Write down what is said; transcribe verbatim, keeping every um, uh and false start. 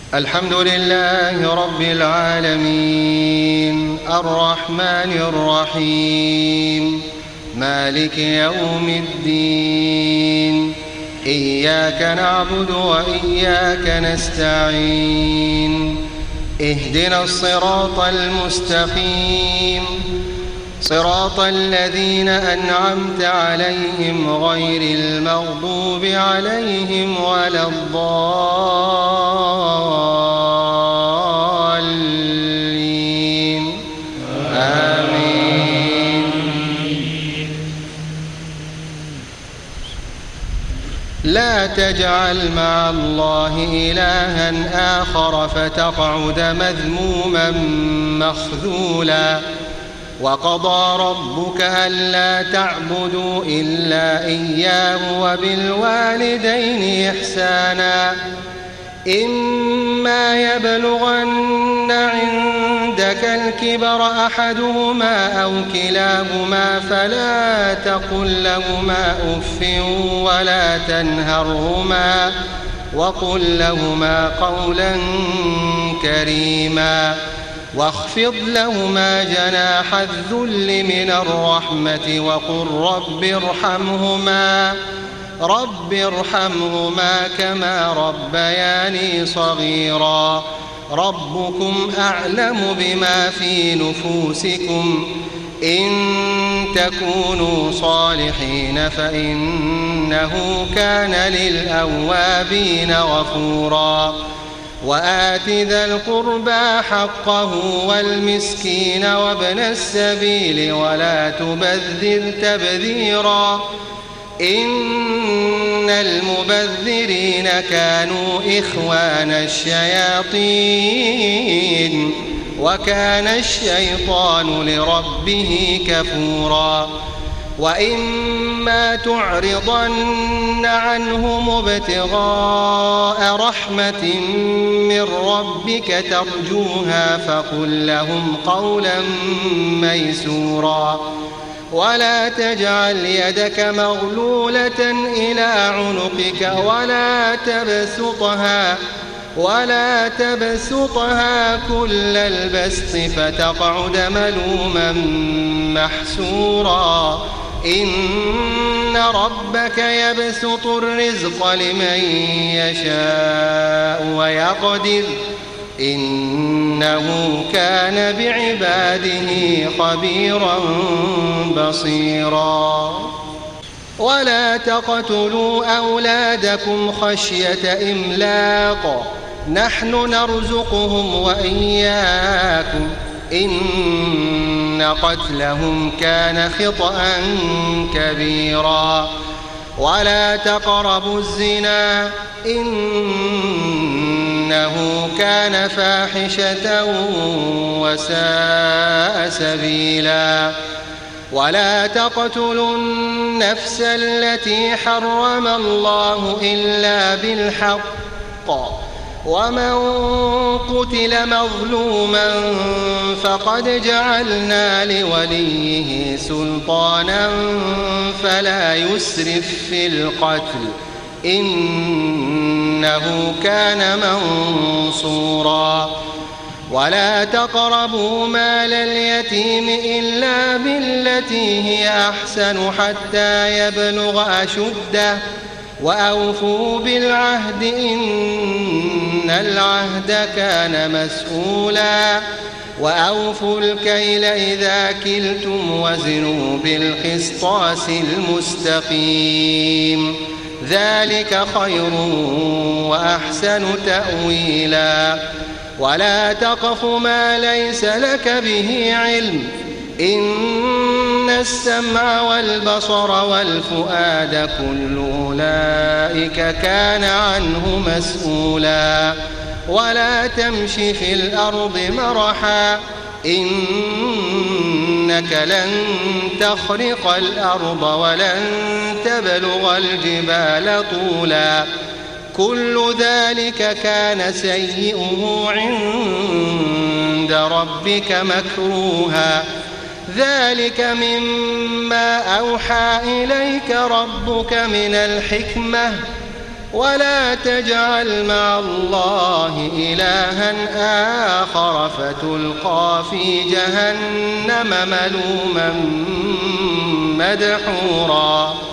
الحمد لله رب العالمين الرحمن الرحيم مالك يوم الدين إياك نعبد وإياك نستعين اهدنا الصراط المستقيم صراط الذين أنعمت عليهم غير المغضوب عليهم ولا الضالين آمين. لا تجعل مع الله إلها آخر فتقعد مذموما مخذولا. وقضى ربك ألا تعبدوا إلا إياه وبالوالدين إحسانا إما يبلغن عندك الكبر أحدهما أو كلاهما فلا تقل لهما أف ولا تنهرهما وقل لهما قولا كريما واخفض لهما جناح الذل من الرحمة وقل رب ارحمهما رب ارحمهما كما ربياني صغيرا. ربكم أعلم بما في نفوسكم إن تكونوا صالحين فإنه كان للأوابين غفورا. وآت ذا القربى حقه والمسكين وابن السبيل ولا تبذر تبذيرا إن المبذرين كانوا إخوان الشياطين وكان الشيطان لربه كفورا. وإما تعرضن عنهم ابتغاء رحمة من ربك ترجوها فقل لهم قولا ميسورا. ولا تجعل يدك مغلولة إلى عنقك ولا تبسطها ولا تبسطها كل البسط فتقعد ملوما محسورا. إن ربك يبسط الرزق لمن يشاء ويقدر إنه كان بعباده خبيرا بصيرا. ولا تقتلوا أولادكم خشية إملاق نحن نرزقهم وإياكم إن قتلهم كان خطأ كبيرا. ولا تقربوا الزنا إنه كان فاحشة وساء سبيلا. ولا تقتلوا النفس التي حرم الله إلا بالحق ومن قتل مظلوما فقد جعلنا لوليه سلطانا فلا يسرف في القتل إنه كان منصورا. ولا تقربوا مال اليتيم إلا بالتي هي أحسن حتى يبلغ أشده وأوفوا بالعهد إن العهد كان مسؤولا. وأوفوا الكيل إذا كلتم وزنوا بالقسطاس المستقيم ذلك خير وأحسن تأويلا. ولا تقف ما ليس لك به علم إن السمع والبصر والفؤاد كل أولئك كان عنه مسؤولا. ولا تمش في الأرض مرحا إنك لن تخرق الأرض ولن تبلغ الجبال طولا كل ذلك كان سيئه عند ربك مكروها. ذلك مما أوحى إليك ربك من الحكمة ولا تجعل مع الله إلها آخر فتلقى في جهنم ملوما مدحورا